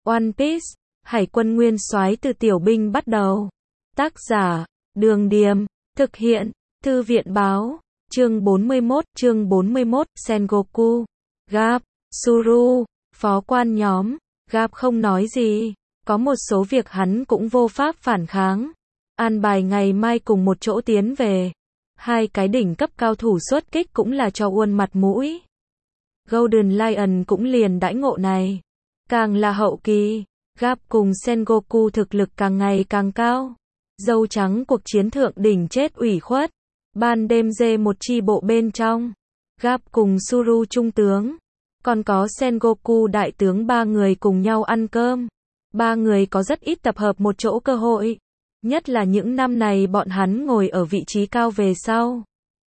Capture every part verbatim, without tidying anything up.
One Piece, Hải quân nguyên soái từ tiểu binh bắt đầu. Tác giả, Đường Điềm, thực hiện, Thư viện Báo, chương bốn mươi mốt, chương bốn mươi mốt, Sengoku, Garp, Suru, phó quan nhóm, Garp không nói gì, có một số việc hắn cũng vô pháp phản kháng. An bài ngày mai cùng một chỗ tiến về. Hai cái đỉnh cấp cao thủ xuất kích cũng là cho Uôn mặt mũi. Golden Lion cũng liền đãi ngộ này. Càng là hậu kỳ, Garp cùng Sengoku thực lực càng ngày càng cao. Dâu trắng cuộc chiến thượng đỉnh chết ủy khuất. Ban đêm dê một chi bộ bên trong. Garp cùng Suru trung tướng. Còn có Sengoku đại tướng ba người cùng nhau ăn cơm. Ba người có rất ít tập hợp một chỗ cơ hội. Nhất là những năm này bọn hắn ngồi ở vị trí cao về sau.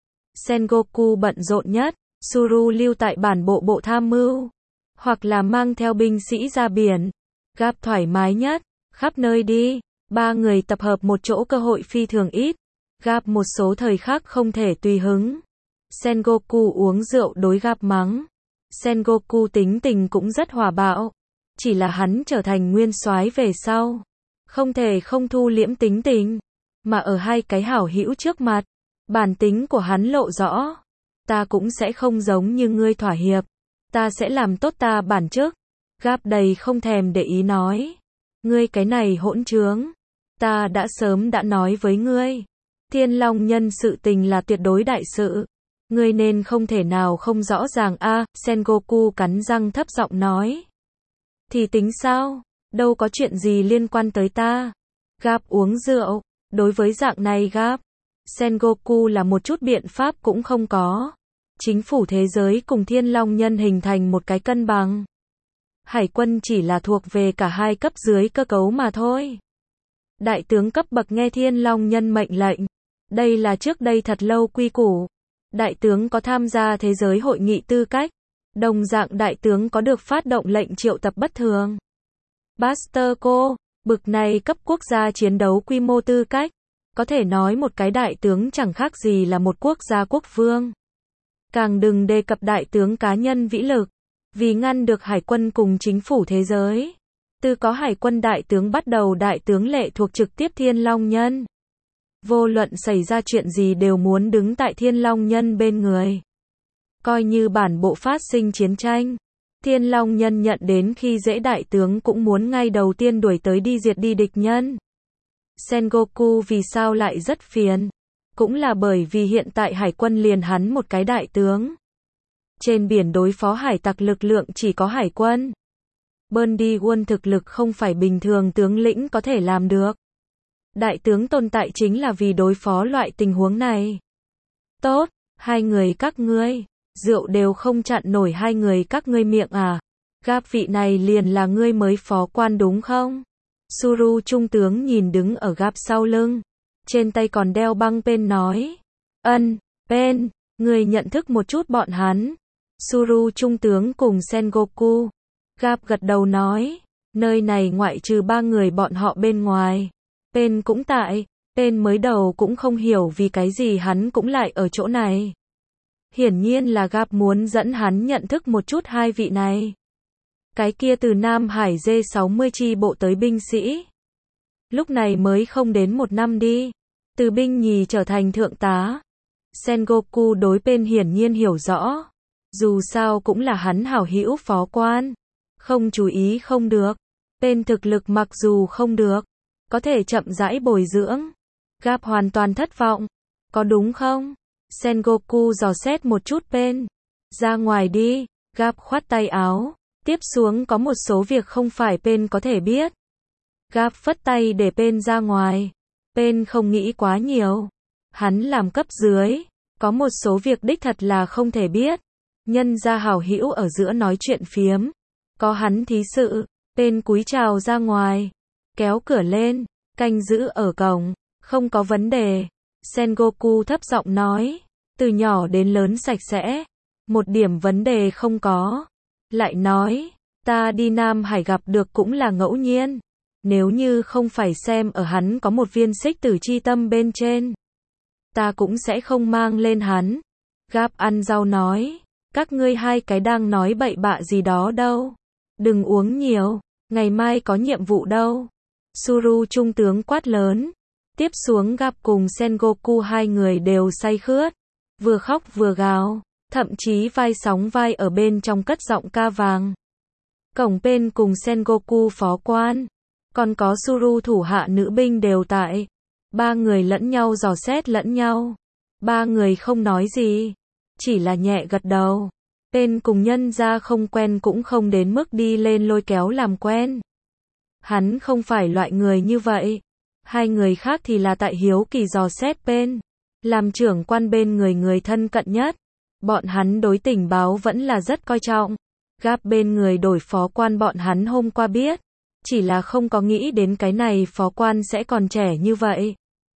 Sengoku bận rộn nhất, Suru lưu tại bản bộ bộ tham mưu. Hoặc là mang theo binh sĩ ra biển. Garp thoải mái nhất, khắp nơi đi. Ba người tập hợp một chỗ cơ hội phi thường ít. Garp một số thời khắc không thể tùy hứng. Sengoku uống rượu đối Garp mắng. Sengoku tính tình cũng rất hòa bạo. Chỉ là hắn trở thành nguyên soái về sau. Không thể không thu liễm tính tình. Mà ở hai cái hảo hữu trước mặt. Bản tính của hắn lộ rõ. Ta cũng sẽ không giống như ngươi thỏa hiệp. Ta sẽ làm tốt ta bản chức. Garp đầy không thèm để ý nói. Ngươi cái này hỗn trướng. Ta đã sớm đã nói với ngươi. Thiên Long nhân sự tình là tuyệt đối đại sự. Ngươi nên không thể nào không rõ ràng a. À, Sengoku cắn răng thấp giọng nói. Thì tính sao? Đâu có chuyện gì liên quan tới ta. Garp uống rượu. Đối với dạng này Garp, Sengoku là một chút biện pháp cũng không có. Chính phủ thế giới cùng Thiên Long nhân hình thành một cái cân bằng. Hải quân chỉ là thuộc về cả hai cấp dưới cơ cấu mà thôi. Đại tướng cấp bậc nghe Thiên Long nhân mệnh lệnh. Đây là trước đây thật lâu quy củ. Đại tướng có tham gia thế giới hội nghị tư cách. Đồng dạng đại tướng có được phát động lệnh triệu tập bất thường. Buster cô, bực này cấp quốc gia chiến đấu quy mô tư cách. Có thể nói một cái đại tướng chẳng khác gì là một quốc gia quốc vương. Càng đừng đề cập đại tướng cá nhân vĩ lực. Vì ngăn được hải quân cùng chính phủ thế giới. Từ có hải quân đại tướng bắt đầu đại tướng lệ thuộc trực tiếp Thiên Long nhân. Vô luận xảy ra chuyện gì đều muốn đứng tại Thiên Long nhân bên người. Coi như bản bộ phát sinh chiến tranh. Thiên Long nhân nhận đến khi dễ đại tướng cũng muốn ngay đầu tiên đuổi tới đi diệt đi địch nhân. Sengoku vì sao lại rất phiền? Cũng là bởi vì hiện tại hải quân liền hắn một cái đại tướng. Trên biển đối phó hải tặc lực lượng chỉ có hải quân. Bundy Won thực lực không phải bình thường tướng lĩnh có thể làm được. Đại tướng tồn tại chính là vì đối phó loại tình huống này. Tốt, hai người các ngươi, rượu đều không chặn nổi hai người các ngươi miệng à. Garp vị này liền là ngươi mới phó quan đúng không? Suru trung tướng nhìn đứng ở Garp sau lưng. Trên tay còn đeo băng pen nói. Ân, pen, ngươi nhận thức một chút bọn hắn. Suru trung tướng cùng Sengoku. Garp gật đầu nói. Nơi này ngoại trừ ba người bọn họ bên ngoài. Pen cũng tại. Pen mới đầu cũng không hiểu vì cái gì hắn cũng lại ở chỗ này. Hiển nhiên là Garp muốn dẫn hắn nhận thức một chút hai vị này. Cái kia từ Nam Hải D sáu mươi chi bộ tới binh sĩ. Lúc này mới không đến một năm đi. Từ binh nhì trở thành thượng tá. Sengoku đối Pen hiển nhiên hiểu rõ. Dù sao cũng là hắn hảo hữu phó quan. Không chú ý không được. Pen thực lực mặc dù không được. Có thể chậm rãi bồi dưỡng. Garp hoàn toàn thất vọng. Có đúng không? Sengoku dò xét một chút Pen. Ra ngoài đi. Garp khoát tay áo. Tiếp xuống có một số việc không phải Pen có thể biết. Garp phất tay để Pen ra ngoài. Pen không nghĩ quá nhiều. Hắn làm cấp dưới. Có một số việc đích thật là không thể biết. Nhân ra hảo hữu ở giữa nói chuyện phiếm. Có hắn thí sự. Pen cúi chào ra ngoài. Kéo cửa lên. Canh giữ ở cổng. Không có vấn đề. Sengoku thấp giọng nói. Từ nhỏ đến lớn sạch sẽ. Một điểm vấn đề không có. Lại nói. Ta đi Nam Hải gặp được cũng là ngẫu nhiên. Nếu như không phải xem ở hắn có một viên xích tử chi tâm bên trên. Ta cũng sẽ không mang lên hắn. Garp ăn rau nói. Các ngươi hai cái đang nói bậy bạ gì đó đâu. Đừng uống nhiều. Ngày mai có nhiệm vụ đâu? Suru trung tướng quát lớn. Tiếp xuống gặp cùng Sengoku hai người đều say khướt, vừa khóc vừa gào, thậm chí vai sóng vai ở bên trong cất giọng ca vàng. Cổng bên cùng Sengoku phó quan, còn có Suru thủ hạ nữ binh đều tại. Ba người lẫn nhau dò xét lẫn nhau. Ba người không nói gì, chỉ là nhẹ gật đầu. Bên cùng nhân ra không quen cũng không đến mức đi lên lôi kéo làm quen. Hắn không phải loại người như vậy. Hai người khác thì là tại hiếu kỳ dò xét bên. Làm trưởng quan bên người người thân cận nhất. Bọn hắn đối tình báo vẫn là rất coi trọng. Gap bên người đổi phó quan bọn hắn hôm qua biết. Chỉ là không có nghĩ đến cái này phó quan sẽ còn trẻ như vậy.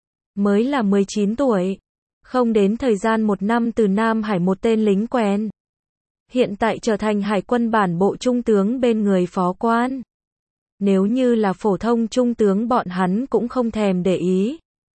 Mới là mười chín tuổi. Không đến thời gian một năm từ Nam Hải một tên lính quèn. Hiện tại trở thành hải quân bản bộ trung tướng bên người phó quan. Nếu như là phổ thông trung tướng bọn hắn cũng không thèm để ý.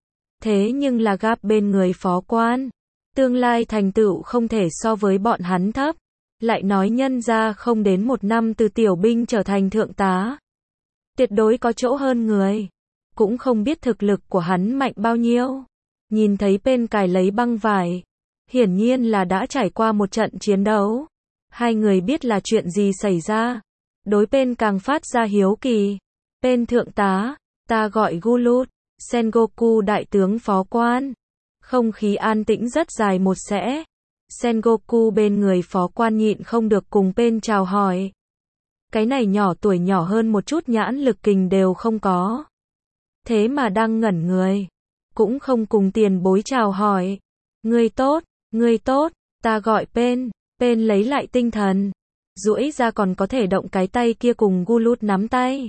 Thế nhưng là Gap bên người phó quan. Tương lai thành tựu không thể so với bọn hắn thấp. Lại nói nhân ra không đến một năm từ tiểu binh trở thành thượng tá. Tuyệt đối có chỗ hơn người. Cũng không biết thực lực của hắn mạnh bao nhiêu. Nhìn thấy bên cài lấy băng vải. Hiển nhiên là đã trải qua một trận chiến đấu. Hai người biết là chuyện gì xảy ra. Đối bên càng phát ra hiếu kỳ. Bên thượng tá, ta gọi Gulut, Sengoku đại tướng phó quan. Không khí an tĩnh rất dài một sẽ. Sengoku bên người phó quan nhịn không được cùng bên chào hỏi. Cái này nhỏ tuổi nhỏ hơn một chút nhãn lực kình đều không có. Thế mà đang ngẩn người. Cũng không cùng tiền bối chào hỏi. Người tốt, người tốt, ta gọi bên. Bên lấy lại tinh thần. Duỗi ra còn có thể động cái tay kia cùng Gulut nắm tay.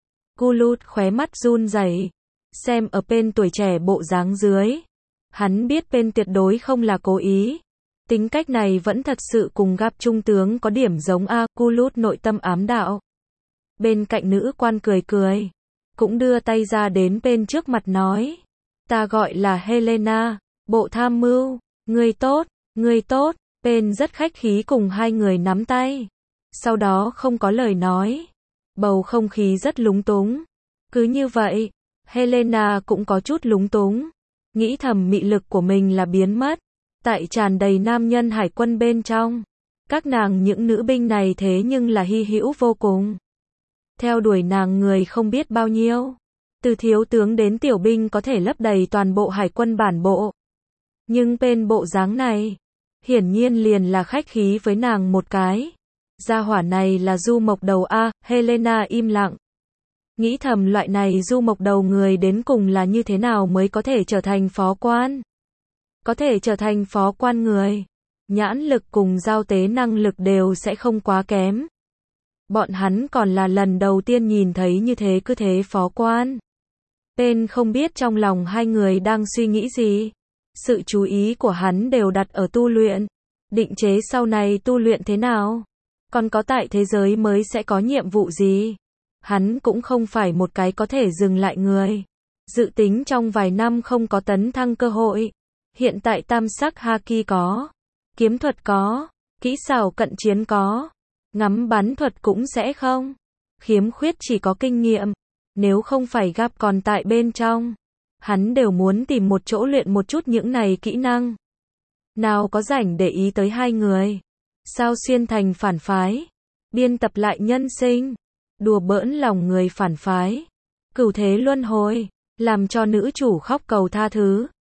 Gulut khóe mắt run rẩy. Xem ở bên tuổi trẻ bộ dáng dưới. Hắn biết bên tuyệt đối không là cố ý. Tính cách này vẫn thật sự cùng Gap trung tướng có điểm giống a. Gulut nội tâm ám đạo. Bên cạnh nữ quan cười cười. Cũng đưa tay ra đến bên trước mặt nói. Ta gọi là Helena, bộ tham mưu. Người tốt, người tốt. Bên rất khách khí cùng hai người nắm tay. Sau đó không có lời nói. Bầu không khí rất lúng túng. Cứ như vậy, Helena cũng có chút lúng túng. Nghĩ thầm mị lực của mình là biến mất. Tại tràn đầy nam nhân hải quân bên trong. Các nàng những nữ binh này thế nhưng là hy hữu vô cùng. Theo đuổi nàng người không biết bao nhiêu. Từ thiếu tướng đến tiểu binh có thể lấp đầy toàn bộ hải quân bản bộ. Nhưng bên bộ dáng này, hiển nhiên liền là khách khí với nàng một cái. Gia hỏa này là du mộc đầu a. Helena im lặng. Nghĩ thầm loại này du mộc đầu người đến cùng là như thế nào mới có thể trở thành phó quan. Có thể trở thành phó quan người. Nhãn lực cùng giao tế năng lực đều sẽ không quá kém. Bọn hắn còn là lần đầu tiên nhìn thấy như thế cứ thế phó quan. Bên không biết trong lòng hai người đang suy nghĩ gì. Sự chú ý của hắn đều đặt ở tu luyện. Định chế sau này tu luyện thế nào. Còn có tại thế giới mới sẽ có nhiệm vụ gì. Hắn cũng không phải một cái có thể dừng lại người. Dự tính trong vài năm không có tấn thăng cơ hội. Hiện tại tam sắc haki có. Kiếm thuật có. Kỹ xảo cận chiến có. Ngắm bắn thuật cũng sẽ không. Khiếm khuyết chỉ có kinh nghiệm. Nếu không phải Gap còn tại bên trong. Hắn đều muốn tìm một chỗ luyện một chút những này kỹ năng. Nào có rảnh để ý tới hai người. Sao xuyên thành phản phái. Biên tập lại nhân sinh. Đùa bỡn lòng người phản phái. Cửu thế luân hồi. Làm cho nữ chủ khóc cầu tha thứ.